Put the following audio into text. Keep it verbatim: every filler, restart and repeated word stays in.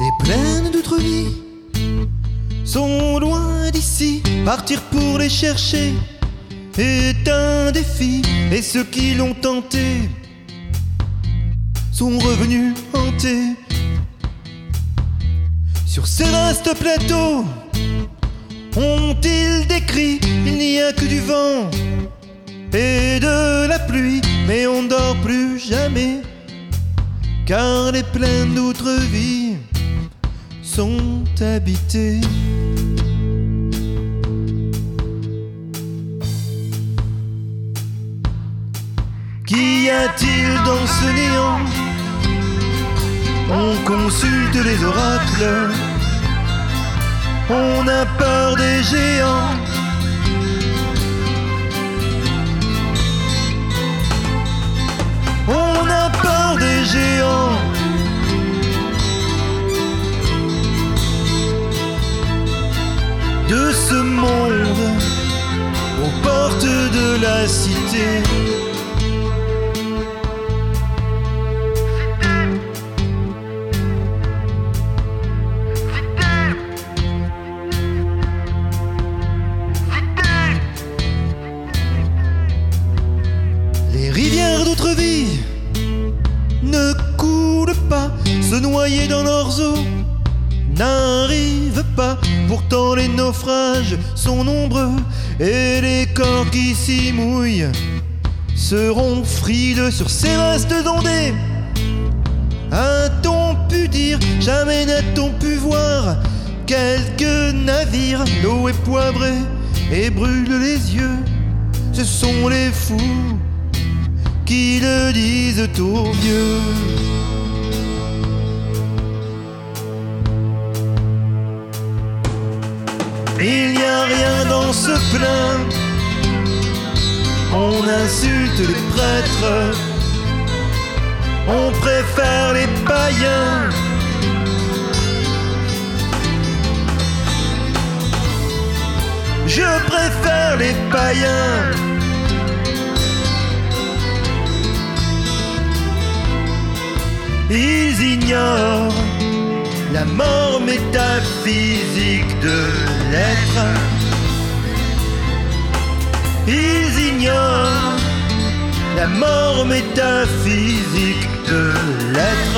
et pleines d'autres vies sont loin d'ici. Partir pour les chercher est un défi, et ceux qui l'ont tenté sont revenus hantés. Sur ces vastes plateaux, ont-ils décrit, il n'y a que du vent et de la pluie, mais on ne dort plus jamais, car les plaines d'autres vies sont habitées. Qu'y a-t-il dans ce néant? On consulte les oracles, on a peur des géants. On a peur des géants. De ce monde aux portes de la cité. Les rivières d'autres vies ne coulent pas, se noyer dans leurs eaux n'arrivent pas. Pourtant les naufrages sont nombreux, et les corps qui s'y mouillent seront frileux sur ces vastes ondées. A-t-on pu dire, jamais n'a-t-on pu voir quelques navires? L'eau est poivrée et brûle les yeux, ce sont les fous qui le disent aux vieux. Il n'y a rien dans ce plein, on insulte les prêtres, on préfère les païens. Je préfère les païens. Ils ignorent la mort métaphysique de l'être. Ils ignorent la mort métaphysique de l'être.